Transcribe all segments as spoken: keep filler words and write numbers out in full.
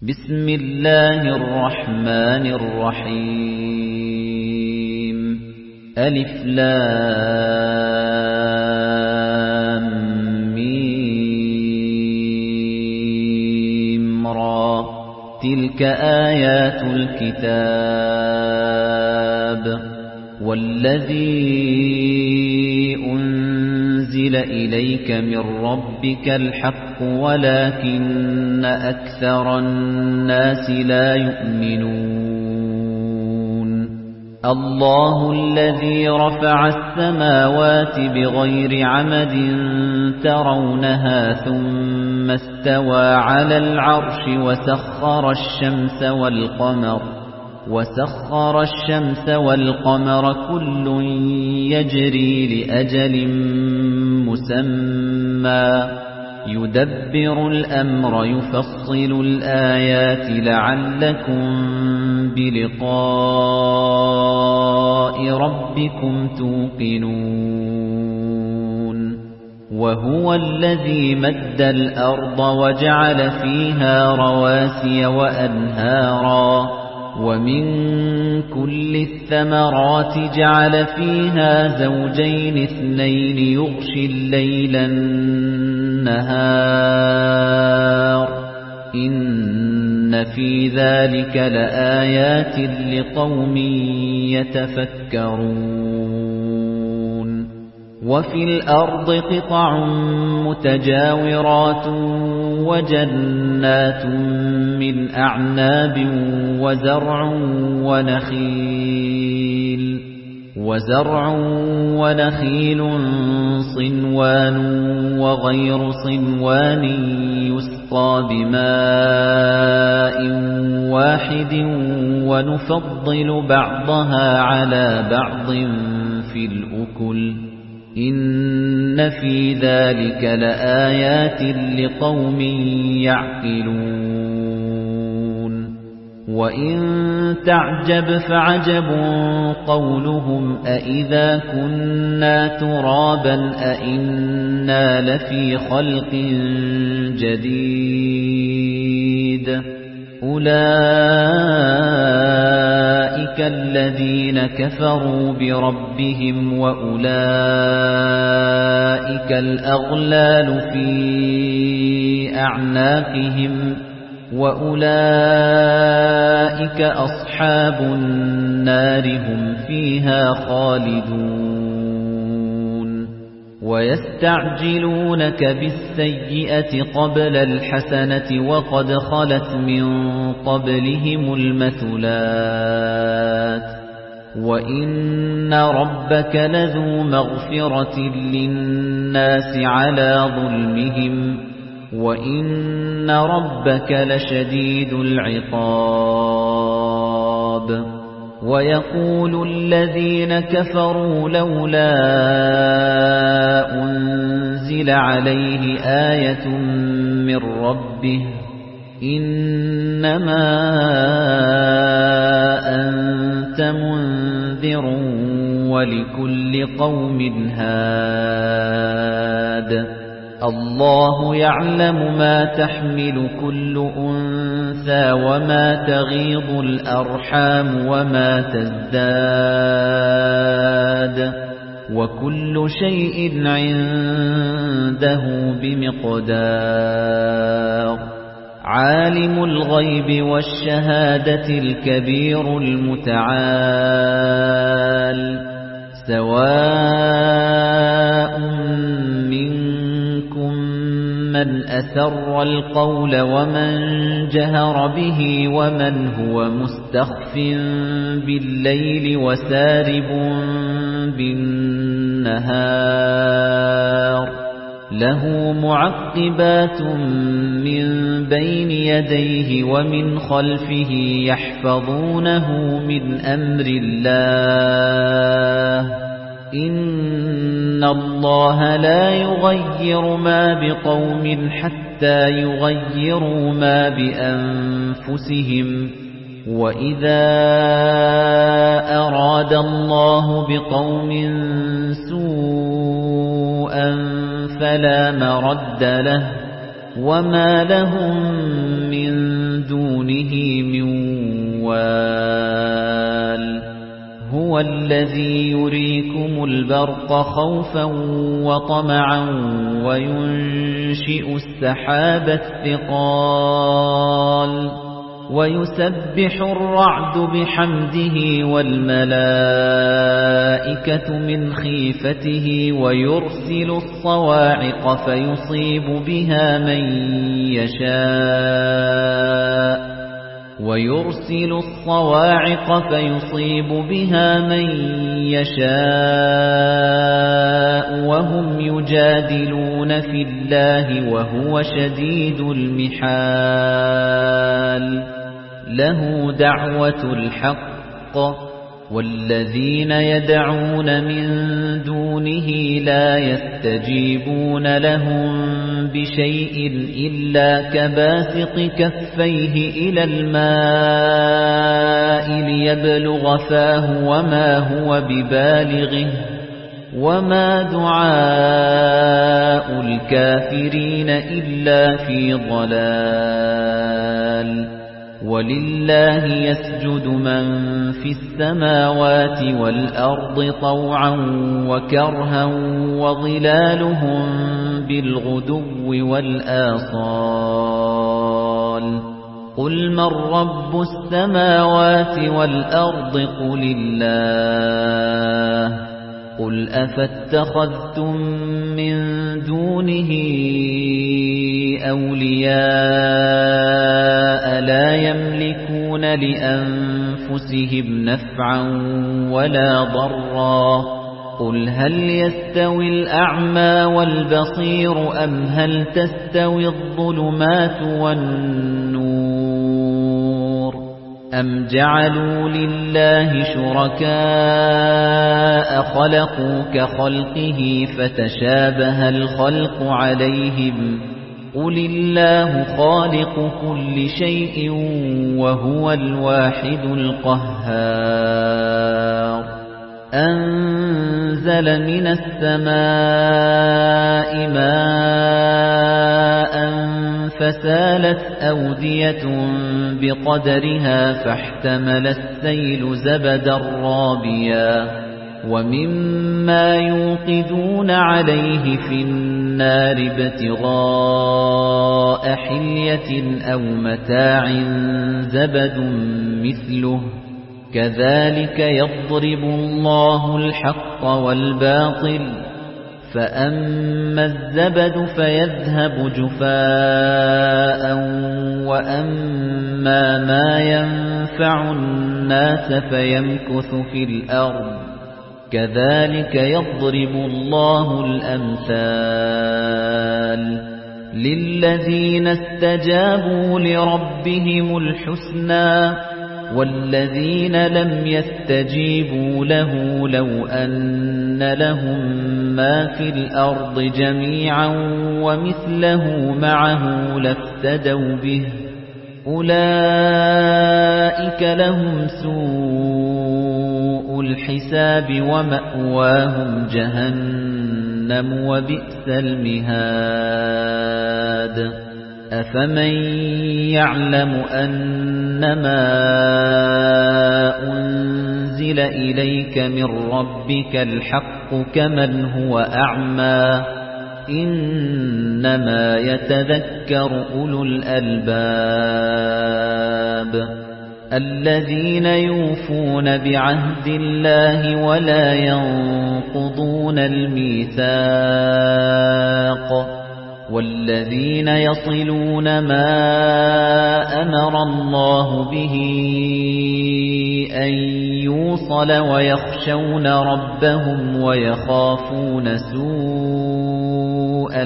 بسم الله الرحمن الرحيم ألف لام ميم را تلك آيات الكتاب والذي أنزل إليك من ربك الحق ولكن أكثر الناس لا يؤمنون الله الذي رفع السماوات بغير عمد ترونها ثم استوى على العرش وسخر الشمس والقمر وسخر الشمس والقمر كل يجري لأجل مسمى يدبر الأمر يفصل الآيات لعلكم بلقاء ربكم توقنون وهو الذي مد الأرض وجعل فيها رواسي وأنهارا ومن كل الثمرات جعل فيها زوجين اثنين يغشي الليل النهار إن في ذلك لآيات لقوم يتفكرون وفي الأرض قطع متجاورات وجنات من أعناب وزرع ونخيل وزرع ونخيل صنوان وغير صنوان يسقى بماء واحد ونفضل بعضها على بعض في الأكل إن في ذلك لآيات لقوم يعقلون وإن تعجب فعجب قولهم أإذا كنا ترابا أإنا لفي خلق جديد أولئك الذين كفروا بربهم وأولئك الأغلال في أعناقهم وأولئك أصحاب النار هم فيها خالدون ويستعجلونك بالسيئة قبل الحسنة وقد خلت من قبلهم المثلات وإن ربك لذو مغفرة للناس على ظلمهم وإن ربك لشديد العقاب ويقول الذين كفروا لولا أنزل عليه آية من ربه إنما أنت منذر ولكل قوم هاد الله يعلم ما تحمل كل أنثى وما تغيض الأرحام وما تزداد وكل شيء عنده بمقدار عالم الغيب والشهادة الكبير المتعال سواء منكم من أسر القول ومن جهر به ومن هو مستخف بالليل وسارب بالنهار له معقبات من بين يديه ومن خلفه يحفظونه من أمر الله إن الله لا يغير ما بقوم حتى يغيروا ما بأنفسهم وإذا أراد الله بقوم سوءا فلا مرد له وما لهم من دون دُونِهِ مِن وَالٍ هُوَ الَّذِي يُرِيكُمُ الْبَرْقَ خَوْفًا وَطَمَعًا وَيُنشِئُ السَّحَابَ الثِّقَالَ وَيُسَبِّحُ الرَّعْدُ بِحَمْدِهِ وَالْمَلَائِكَةُ مِنْ خِيفَتِهِ وَيُرْسِلُ الصَّوَاعِقَ فَيُصِيبُ بِهَا مَن يَشَاءُ وَيُرْسِلُ الصَّوَاعِقَ فَيُصِيبُ بِهَا مَن يَشَاءُ وَهُمْ يُجَادِلُونَ فِي اللَّهِ وَهُوَ شَدِيدُ الْمِحَالِ لَهُ دَعْوَةُ الْحَقِّ وَالَّذِينَ يَدْعُونَ مِن دُونِهِ لَا يَسْتَجِيبُونَ لَهُم بِشَيْءٍ إِلَّا كَبَاسِطِ كَفَّيْهِ إِلَى الْمَاءِ لِيَبْلُغَ فَاهُ وَمَا هُوَ بِبَالِغِهِ وَمَا دُعَاءُ الْكَافِرِينَ إِلَّا فِي ضَلَالٍ وَلِلَّهِ يَسْجُدُ مَن فِي السَّمَاوَاتِ وَالْأَرْضِ طَوْعًا وَكَرْهًا وَظِلَالُهُم بِالْغُدُوِّ وَالْآصَالِ قُلْ مَن رَّبُّ السَّمَاوَاتِ وَالْأَرْضِ قُلِ اللَّهُ قُلْ أَفَاتَّخَذْتُم مِّن دُونِهِ أَوْلِيَاءَ لَا يَمْلِكُونَ لِأَنفُسِهِمْ نَفْعًا وَلَا ضَرًّا قُلْ هَلْ يَسْتَوِي الْأَعْمَى وَالْبَصِيرُ أَمْ هَلْ تَسْتَوِي الظُّلُمَاتُ وَالنُّورُ أَمْ جَعَلُوا لِلَّهِ شُرَكَاءَ خَلَقُوا كَخَلْقِهِ فَتَشَابَهَ الْخَلْقُ عَلَيْهِمْ قُلِ اللَّهُ خَالِقُ كُلِّ شَيْءٍ وَهُوَ الْوَاحِدُ الْقَهَّارُ أَنزَلَ مِنَ السَّمَاءِ مَاءً فَسَالَتْ أَوْدِيَةٌ بِقَدَرِهَا فَاحْتَمَلَ السَّيْلُ زَبَدًا رَّابِيًا وَمِمَّا يُوقِدُونَ عَلَيْهِ فِي النَّارِ ابْتِغَاءَ حِلْيَةٍ أَوْ مَتَاعٍ زَبَدٌ مِثْلُهُ كَذَلِكَ يَضْرِبُ اللَّهُ الْحَقَّ وَالْبَاطِلَ فَأَمَّا الزَّبَدُ فَيَذْهَبُ جُفَاءً وَأَمَّا مَا يَنفَعُ النَّاسَ فَيَمْكُثُ فِي الْأَرْضِ كَذَلِكَ يَضْرِبُ اللَّهُ الْأَمْثَالَ لِلَّذِينَ اسْتَجَابُوا لِرَبِّهِمُ الْحُسْنَى وَالَّذِينَ لَمْ يَسْتَجِيبُوا لَهُ لَوْ أَنَّ لَهُم مَّا فِي الْأَرْضِ جَمِيعًا وَمِثْلَهُ مَعَهُ لَافْتَدَوْا بِهِ أُولَئِكَ لَهُمْ سُوءُ الْحِسَابِ وَمَأْوَاهُمْ جَهَنَّمُ وَبِئْسَ الْمِهَادُ أَفَمَن يَعْلَمُ أَنَّمَا أُنزِلَ إِلَيْكَ مِن رَّبِّكَ الْحَقُّ كَمَنْ هُوَ أَعْمَى إِنَّمَا يَتَذَكَّرُ أُولُو الْأَلْبَابِ الَّذِينَ يُوفُونَ بِعَهْدِ اللَّهِ وَلَا يَنقُضُونَ الْمِيثَاقَ وَالَّذِينَ يَصِلُونَ مَا أَمَرَ اللَّهُ بِهِ أَن يُوصَلَ وَيَخْشَوْنَ رَبَّهُمْ وَيَخَافُونَ سُوءَ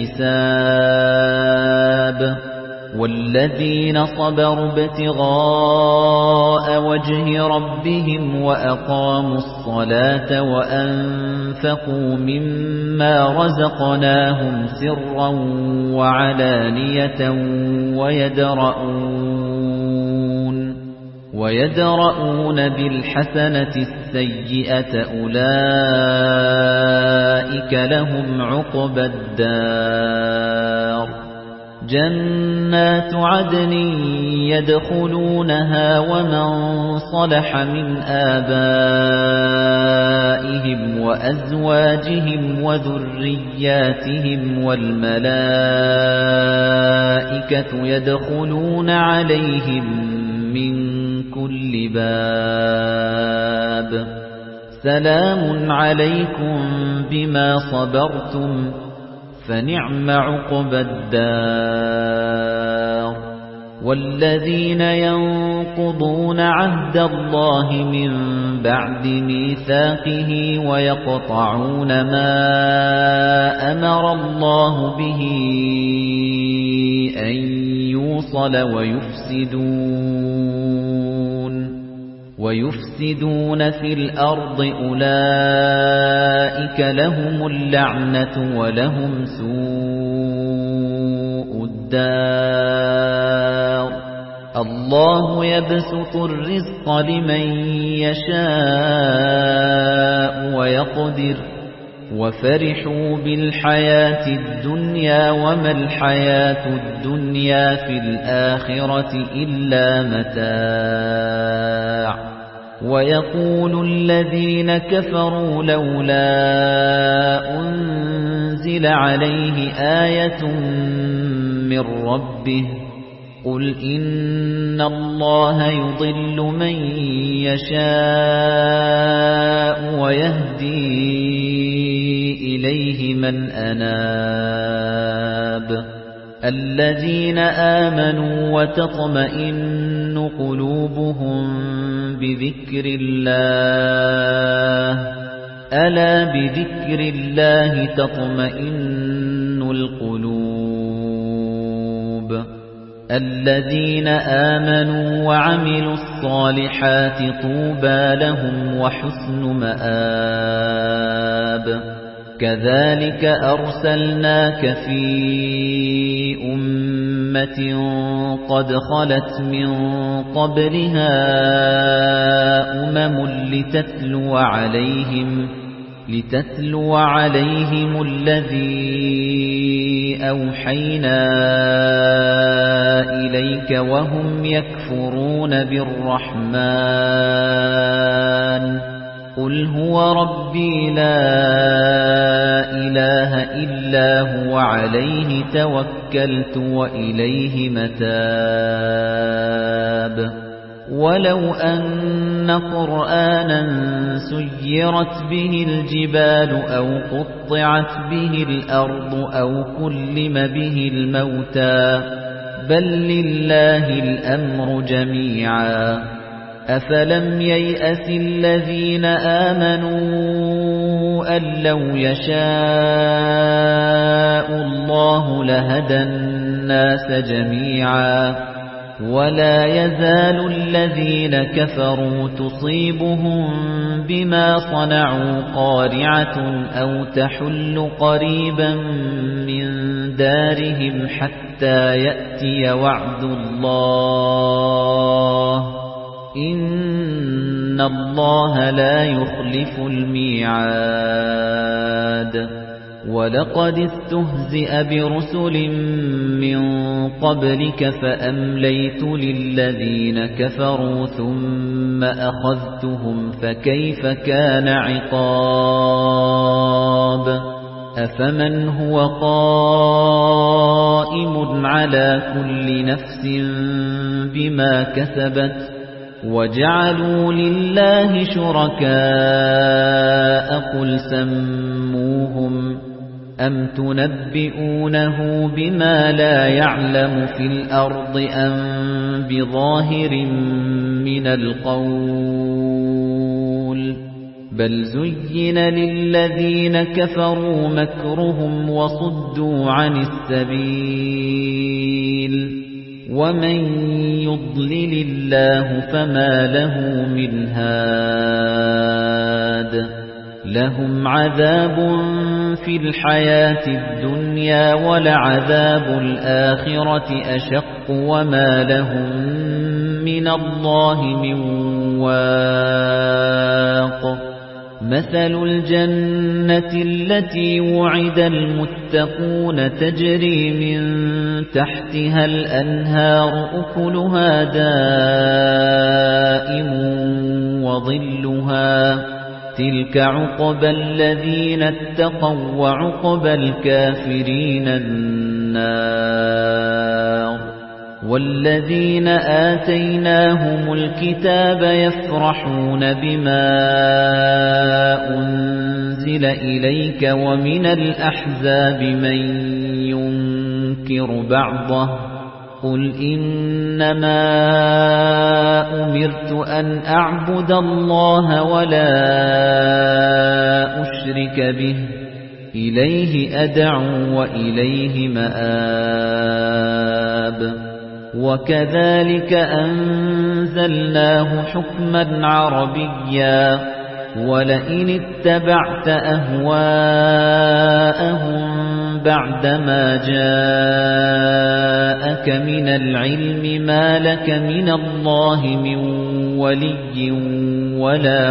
الْحِسَابِ وَالَّذِينَ صَبَرُوا ابْتِغَاءَ وَجْهِ رَبِّهِمْ وَأَقَامُوا الصَّلَاةَ وَأَنفَقُوا مِمَّا رَزَقْنَاهُمْ سِرًّا وَعَلَانِيَةً وَيَدْرَؤُونَ وَيَدْرَؤُونَ بِالْحَسَنَةِ السَّيِّئَةَ أُولَئِكَ لَهُمْ عُقْبَى الدَّارِ جنات عدن يدخلونها ومن صلح من آبائهم وأزواجهم وذرياتهم والملائكة يدخلون عليهم من كل باب سلام عليكم بما صبرتم فنعم عقبى الدار والذين ينقضون عهد الله من بعد ميثاقه ويقطعون ما أمر الله به أن يوصل ويفسدون ويفسدون في الأرض أولئك لهم اللعنة ولهم سوء الدار الله يبسط الرزق لمن يشاء ويقدر وفرحوا بالحياة الدنيا وما الحياة الدنيا في الآخرة إلا متاع ويقول الذين كفروا لولا أنزل عليه آية من ربه قل إن الله يضل من يشاء ويهدي إليه من أناب الذين آمنوا وتطمئن قلوبهم بذكر الله ألا بذكر الله تطمئن القلوب الذين آمنوا وعملوا الصالحات طوبى لهم وحسن مآب كذلك أرسلناك في أمة قد خلت من قبلها أمم لتتلو عليهم لتتلو عليهم الذي أوحينا إليك وهم يكفرون بالرحمن قل هو ربي لا إله إلا هو عليه توكلت وإليه متاب ولو أن قرآنا سيرت به الجبال أو قطعت به الأرض أو كلم به الموتى بل لله الأمر جميعا أفلم ييأس الذين آمنوا أن لو يشاء الله لهدى الناس جميعا ولا يزال الذين كفروا تصيبهم بما صنعوا قارعة أو تحل قريبا من دارهم حتى يأتي وعد الله إن الله لا يخلف الميعاد ولقد استهزئ برسل من قبلك فأمليت للذين كفروا ثم أخذتهم فكيف كان عقاب أفمن هو قائم على كل نفس بما كسبت وجعلوا لله شركاء قل سموهم أم تنبئونه بما لا يعلم في الأرض أم بظاهر من القول بل زين للذين كفروا مكرهم وصدوا عن السبيل ومن يضلل الله فما له من هاد لهم عذاب في الحياة الدنيا ولعذاب الآخرة أشق وما لهم من الله من واق مثل الجنة التي وعد المتقون تجري من تحتها الأنهار أكلها دائم وظلها تلك عقبى الذين اتقوا وعقبى الكافرين النار والذين آتيناهم الكتاب يفرحون بما أنزل إليك ومن الأحزاب من ينكر بعضه قل إنما أمرت أن أعبد الله ولا أشرك به إليه أدعو وإليه مآب وكذلك أنزلناه حكما عربيا ولئن اتبعت أهواءهم بعدما جاءك من العلم ما لك من الله من ولي ولا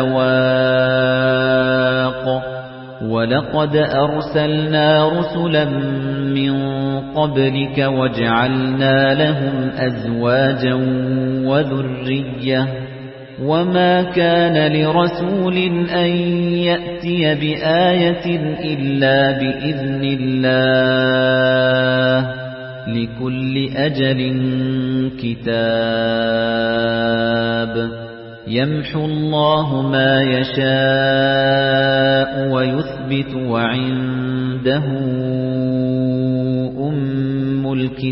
واق ولقد أرسلنا رسلا من قبلك وجعلنا لهم أزواجا وذرية وما كان لرسول أن يأتي بآية إلا بإذن الله لكل أجل كتاب يمحو الله ما يشاء ويثبت وعنده أم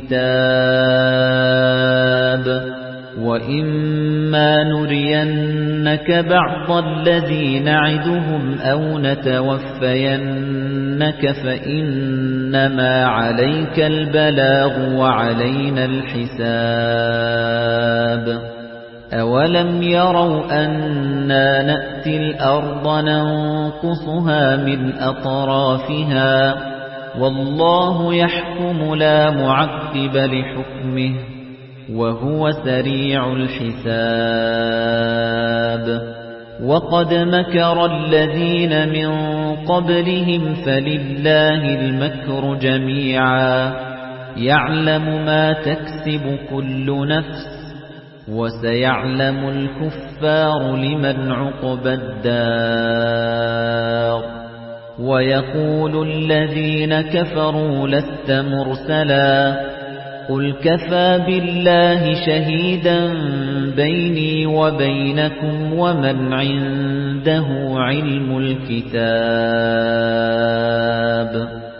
الكتاب وإما نرينك بعض الذي نعدهم أو نتوفينك فإنما عليك البلاغ وعلينا الحساب أَوَلَمْ يَرَوْا أَنَّا نَأْتِي الْأَرْضَ نَنقُصُهَا مِنْ أَطْرَافِهَا وَاللَّهُ يَحْكُمُ لَا مُعَقِّبَ لِحُكْمِهِ وَهُوَ سَرِيعُ الْحِسَابِ وَقَدْ مَكَرَ الَّذِينَ مِنْ قَبْلِهِمْ فَلِلَّهِ الْمَكْرُ جَمِيعًا يَعْلَمُ مَا تَكْسِبُ كُلُّ نَفْسٍ وَسَيَعْلَمُ الْكُفَّارُ لِمَنْ عُقْبَى الدَّارِ وَيَقُولُ الَّذِينَ كَفَرُوا لَسْتَ مُرْسَلًا قُلْ كَفَى بِاللَّهِ شَهِيدًا بَيْنِي وَبَيْنَكُمْ وَمَنْ عِندَهُ عِلْمُ الْكِتَابِ